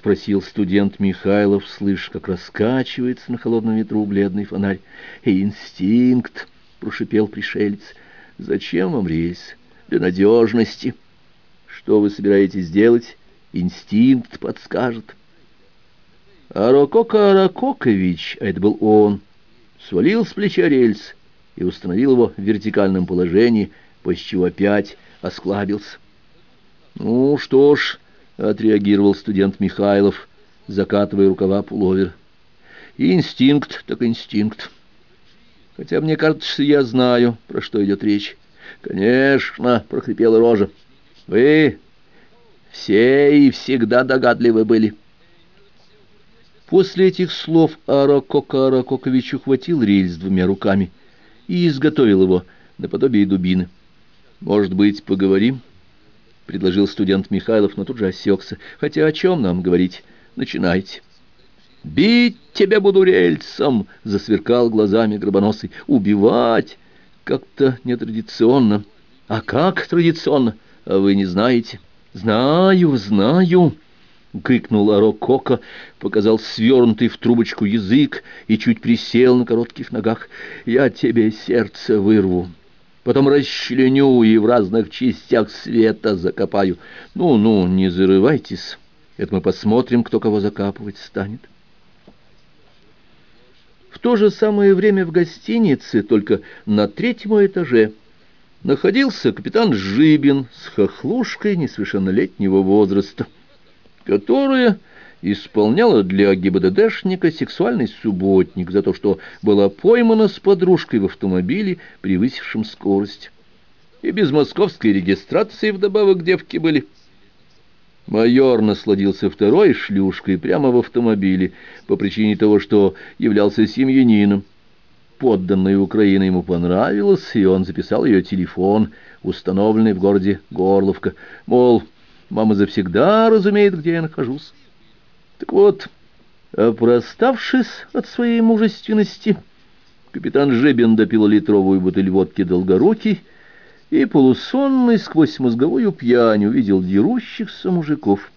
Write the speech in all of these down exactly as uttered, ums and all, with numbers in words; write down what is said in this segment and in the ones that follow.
спросил студент Михайлов, слыша, как раскачивается на холодном ветру бледный фонарь. «Инстинкт!» — прошипел пришелец. «Зачем вам рельс? Для надежности. Что вы собираетесь делать? Инстинкт подскажет». Арококо Аракокович, а это был он, свалил с плеча рельс и установил его в вертикальном положении, после чего опять осклабился. «Ну что ж», — отреагировал студент Михайлов, закатывая рукава пуловер, — «инстинкт так инстинкт. Хотя мне кажется, что я знаю, про что идет речь». «Конечно», — прохрипела Рожа, — «вы все и всегда догадливы были». После этих слов Арококо Аракокович ухватил рельс двумя руками и изготовил его наподобие дубины. «Может быть, поговорим?» — предложил студент Михайлов, но тут же осекся. «Хотя о чем нам говорить? Начинайте». «Бить тебя буду рельсом!» — засверкал глазами Гробоносый. «Убивать? Как-то нетрадиционно». «А как традиционно? А вы не знаете?» «Знаю, знаю!» — крикнул Арококо, показал свернутый в трубочку язык и чуть присел на коротких ногах. «Я тебе сердце вырву, потом расчленю и в разных частях света закопаю. Ну-ну, не зарывайтесь, это мы посмотрим, кто кого закапывать станет». В то же самое время в гостинице, только на третьем этаже, находился капитан Жибин с хохлушкой несовершеннолетнего возраста, которая исполняла для ГИБДДшника сексуальный субботник за то, что была поймана с подружкой в автомобиле, превысившем скорость. И без московской регистрации вдобавок девки были. Майор насладился второй шлюшкой прямо в автомобиле по причине того, что являлся семьянином. Подданная Украина ему понравилась, и он записал ее телефон, установленный в городе Горловка. Мол, мама завсегда разумеет, где я нахожусь. Так вот, опроставшись от своей мужественности, капитан Жебин допил литровую бутыль водки «Долгорукий» и, полусонный сквозь мозговую пьянь, увидел дерущихся мужиков.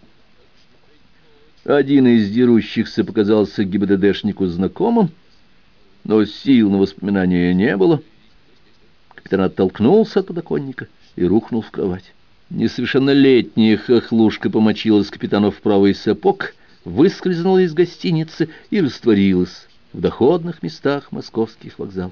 Один из дерущихся показался ГИБДДшнику знакомым, но сил на воспоминания не было. Капитан оттолкнулся от подоконника и рухнул в кровать. Несовершеннолетняя хохлушка помочилась капитану в правый сапог, выскользнула из гостиницы и растворилась в доходных местах московских вокзалов.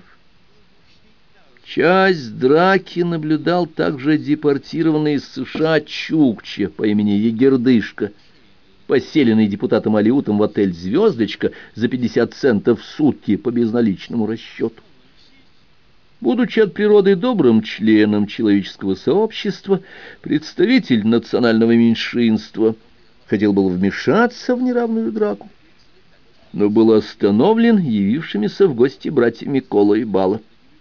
Часть драки наблюдал также депортированный из США Чукча по имени Егердышка, поселенный депутатом Алиутом в отель «Звездочка» за пятьдесят центов в сутки по безналичному расчету. Будучи от природы добрым членом человеческого сообщества, представитель национального меньшинства хотел было вмешаться в неравную драку, но был остановлен явившимися в гости братьями Кола и Бала.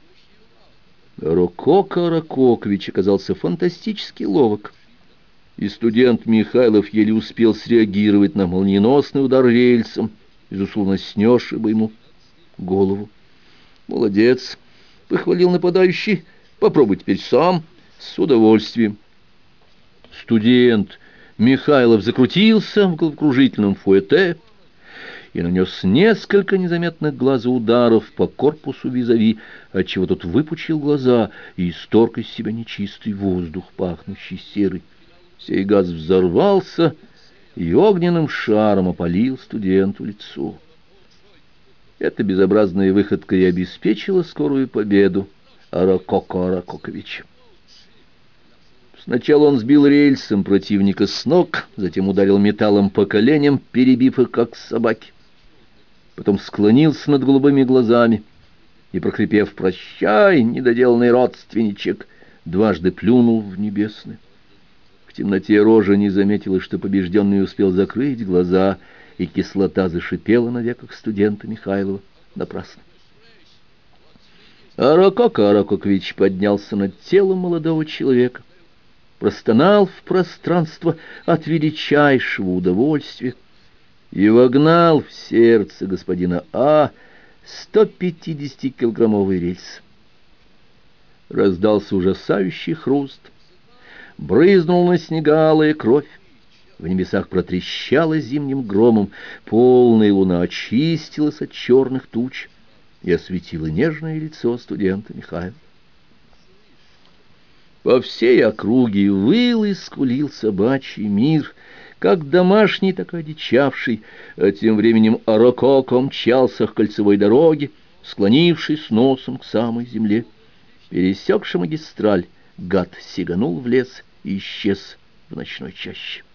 Арококо Аракокович оказался фантастически ловок, и студент Михайлов еле успел среагировать на молниеносный удар рельсом, безусловно, снесший бы ему голову. «Молодец!» — похвалил нападающий. «Попробуй теперь сам». «С удовольствием». Студент Михайлов закрутился в головокружительном фуэте и нанес несколько незаметных глазоударов по корпусу визави, отчего тот выпучил глаза и исторг из себя нечистый воздух, пахнущий серой. Сей газ взорвался и огненным шаром опалил студенту лицо. Эта безобразная выходка и обеспечила скорую победу Арококо Аракоковича. Сначала он сбил рельсом противника с ног, затем ударил металлом по коленям, перебив их, как собаки. Потом склонился над голубыми глазами и, прохрипев «Прощай, недоделанный родственничек», дважды плюнул в небесное. В темноте Рожа не заметила, что побежденный успел закрыть глаза, и кислота зашипела на веках студента Михайлова напрасно. Арококо Аракокович поднялся над телом молодого человека, простонал в пространство от величайшего удовольствия и вогнал в сердце господина А сто пятидесятикилограммовый рельс. Раздался ужасающий хруст, брызнула на снега алая кровь, В небесах протрещало зимним громом, полная луна очистилась от черных туч и осветила нежное лицо студента Михаила. Во всей округе выл и скулил собачий мир, как домашний, так и одичавший, а тем временем Рококо мчался к кольцевой дороге, склонившись носом к самой земле. Пересекши магистраль, гад сиганул в лес и исчез в ночной чаще.